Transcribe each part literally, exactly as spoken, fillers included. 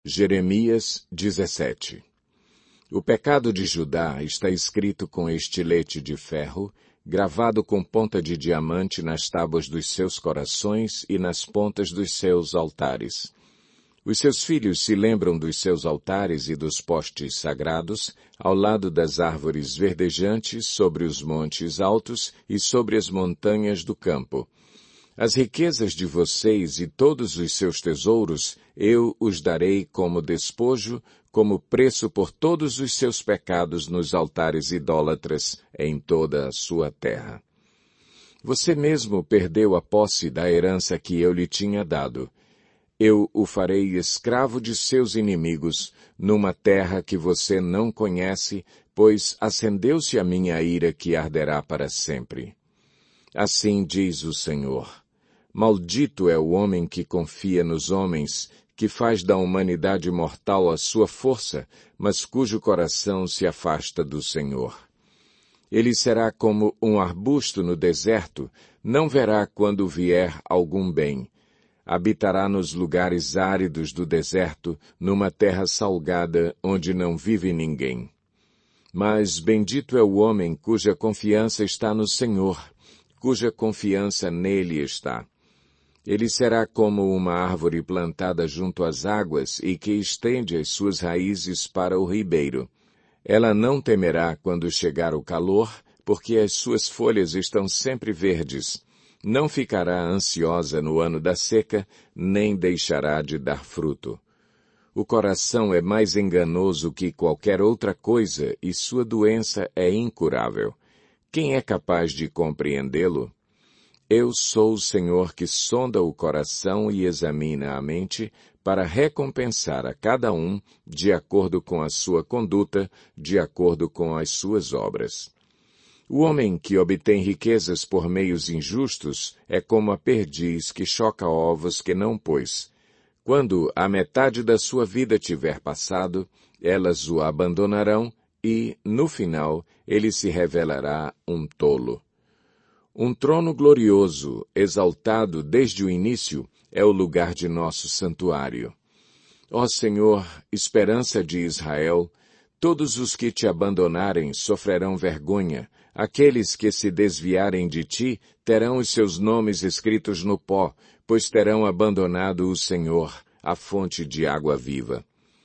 Jeremias dezessete. O pecado de Judá está escrito com estilete de ferro, gravado com ponta de diamante nas tábuas dos seus corações e nas pontas dos seus altares. Os seus filhos se lembram dos seus altares e dos postes sagrados, ao lado das árvores verdejantes, sobre os montes altos e sobre as montanhas do campo. As riquezas de vocês e todos os seus tesouros, eu os darei como despojo, como preço por todos os seus pecados nos altares idólatras em toda a sua terra. Você mesmo perdeu a posse da herança que eu lhe tinha dado. Eu o farei escravo de seus inimigos, numa terra que você não conhece, pois acendeu-se a minha ira que arderá para sempre. Assim diz o Senhor. Maldito é o homem que confia nos homens, que faz da humanidade mortal a sua força, mas cujo coração se afasta do Senhor. Ele será como um arbusto no deserto, não verá quando vier algum bem. Habitará nos lugares áridos do deserto, numa terra salgada, onde não vive ninguém. Mas bendito é o homem cuja confiança está no Senhor, cuja confiança nele está. Ele será como uma árvore plantada junto às águas e que estende as suas raízes para o ribeiro. Ela não temerá quando chegar o calor, porque as suas folhas estão sempre verdes. Não ficará ansiosa no ano da seca, nem deixará de dar fruto. O coração é mais enganoso que qualquer outra coisa e sua doença é incurável. Quem é capaz de compreendê-lo? Eu sou o Senhor que sonda o coração e examina a mente para recompensar a cada um de acordo com a sua conduta, de acordo com as suas obras. O homem que obtém riquezas por meios injustos é como a perdiz que choca ovos que não pôs. Quando a metade da sua vida tiver passado, elas o abandonarão e, no final, ele se revelará um tolo. Um trono glorioso, exaltado desde o início, é o lugar de nosso santuário. Ó Senhor, esperança de Israel, todos os que te abandonarem sofrerão vergonha, aqueles que se desviarem de ti terão os seus nomes escritos no pó, pois terão abandonado o Senhor, a fonte de água viva.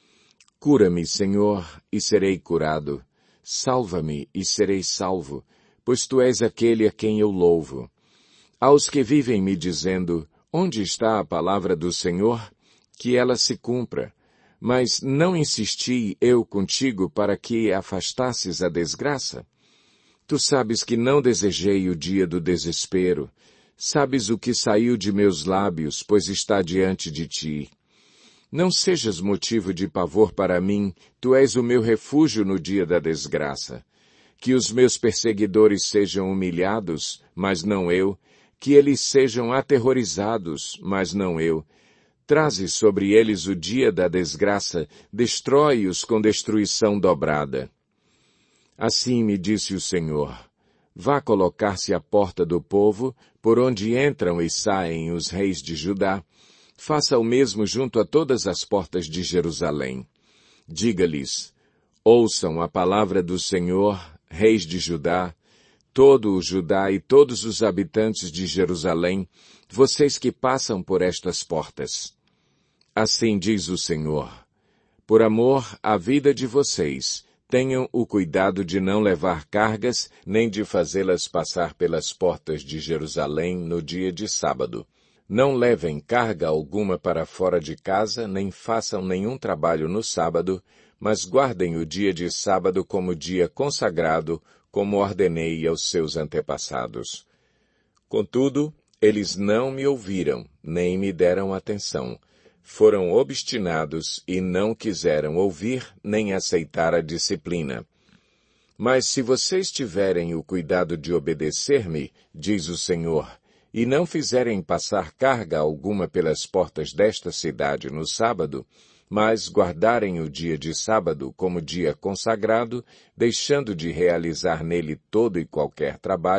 Cura-me, Senhor, e serei curado. Salva-me e serei salvo, pois tu és aquele a quem eu louvo. Aos que vivem me dizendo, onde está a palavra do Senhor? Que ela se cumpra. Mas não insisti eu contigo para que afastasses a desgraça? Tu sabes que não desejei o dia do desespero. Sabes o que saiu de meus lábios, pois está diante de ti. Não sejas motivo de pavor para mim, tu és o meu refúgio no dia da desgraça. Que os meus perseguidores sejam humilhados, mas não eu. Que eles sejam aterrorizados, mas não eu. Traze sobre eles o dia da desgraça, destrói-os com destruição dobrada. Assim me disse o Senhor, vá colocar-se à porta do povo, por onde entram e saem os reis de Judá. Faça o mesmo junto a todas as portas de Jerusalém. Diga-lhes, ouçam a palavra do Senhor, reis de Judá, todo o Judá e todos os habitantes de Jerusalém, vocês que passam por estas portas. Assim diz o Senhor, por amor à vida de vocês, tenham o cuidado de não levar cargas, nem de fazê-las passar pelas portas de Jerusalém no dia de sábado. Não levem carga alguma para fora de casa, nem façam nenhum trabalho no sábado, mas guardem o dia de sábado como dia consagrado, como ordenei aos seus antepassados. Contudo, eles não me ouviram, nem me deram atenção. Foram obstinados e não quiseram ouvir nem aceitar a disciplina. Mas se vocês tiverem o cuidado de obedecer-me, diz o Senhor, e não fizerem passar carga alguma pelas portas desta cidade no sábado, mas guardarem o dia de sábado como dia consagrado, deixando de realizar nele todo e qualquer trabalho,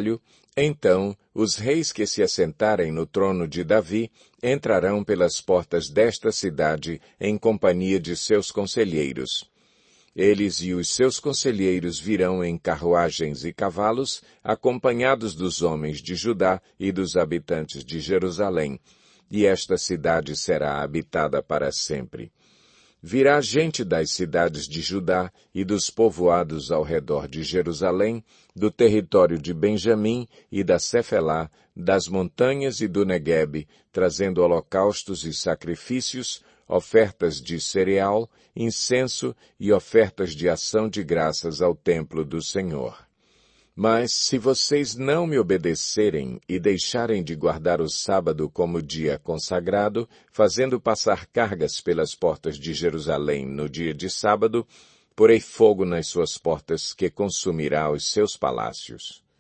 Então, os reis que se assentarem no trono de Davi entrarão pelas portas desta cidade em companhia de seus conselheiros. Eles e os seus conselheiros virão em carruagens e cavalos, acompanhados dos homens de Judá e dos habitantes de Jerusalém, e esta cidade será habitada para sempre. Virá gente das cidades de Judá e dos povoados ao redor de Jerusalém, do território de Benjamim e da Cefelá, das montanhas e do Neguebe, trazendo holocaustos e sacrifícios, ofertas de cereal, incenso e ofertas de ação de graças ao templo do Senhor. Mas, se vocês não me obedecerem e deixarem de guardar o sábado como dia consagrado, fazendo passar cargas pelas portas de Jerusalém no dia de sábado, porei fogo nas suas portas que consumirá os seus palácios.